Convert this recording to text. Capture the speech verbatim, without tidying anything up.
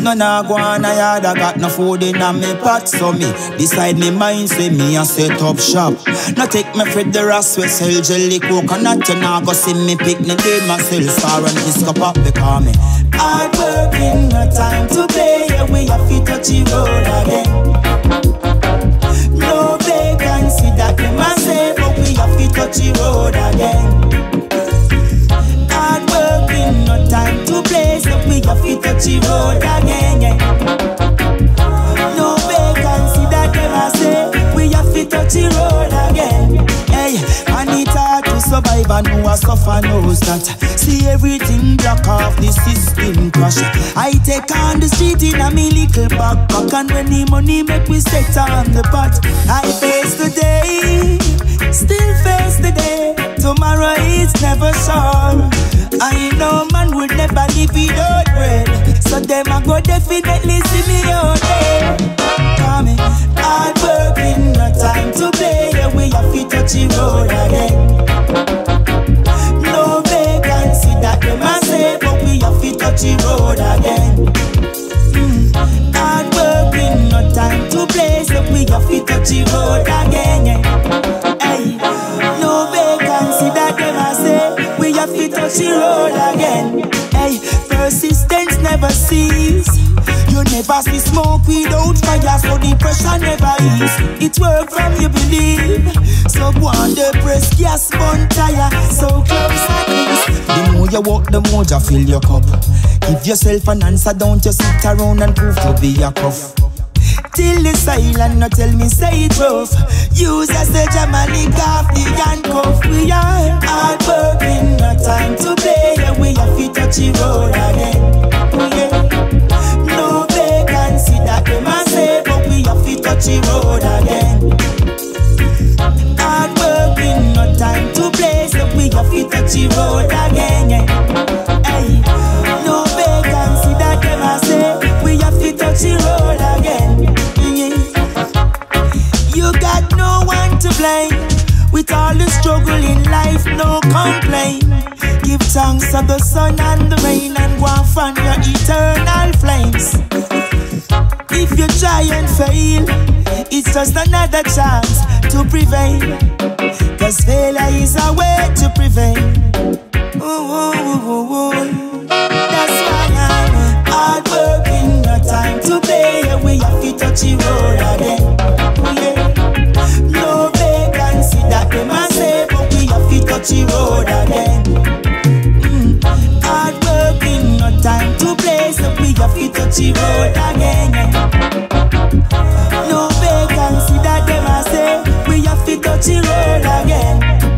none a go on a yard, I got no food in a me pot. So me decide me mind say me a set up shop. Now take me Fred the Ross we sell jelly coconut. You now go see me picnic with myself star and disco pop because me hard working, no time to play. Yeah, we have to touch the road again. No vacancy that we must say, but we have to touch the road again. Hard working, no time to play, so we have to touch the road again. Yeah. No vacancy that we must say, we have to touch the road again. Hey, I need to survive and who a suffer knows that. See everything block off the system crash. I take on the street in a me little backpack, and when the money make we set on the pot. I face the day, still face the day. Tomorrow is never sure. I know man would never live without bread, so them a go definitely see me out there. Come in, hard working, no time to play. Yeah, we have to touch the road again. No vacancy that they must say, but we have to touch the road again. Mm. Hard working, no time to play, so we have to touch the road again. Yeah. Hey, no vacancy that they must say, we have to touch the road again. Hey, persistence never cease. You never see smoke without fire, so the pressure never ease. It work from you believe. So go on the press, gas burn tire, so close at least. The more you walk, the more you fill your cup. Give yourself an answer, don't you sit around and prove to be a cuff. Till the silent, no tell me say it rough. Use as the Jamaica off the handcuff. We are hard working, no time to play. Yeah, we have to touch the road again. Yeah. No vacancy that we must say, but we have to touch the road again. Hard working, no time to play, so we have to touch the road again. Yeah. Hey, no vacancy that we must say, we have to touch the road again. You got no one to blame. With all the struggle in life, no complaint. Give thanks to the sun and the rain, and go and find your eternal flames. If you try and fail, it's just another chance to prevail. Cause failure is a way to prevail. Ooh, ooh, ooh, ooh, ooh. That's why I'm hard working, no time to play. Yeah, we have to touch the road again. Yeah. No vacancy that we must say, but we have to touch the road again. Mm. Hard working, no time to play, so we have to touch the road again. Yeah. No vacancy that we must say, we have to touch the road again.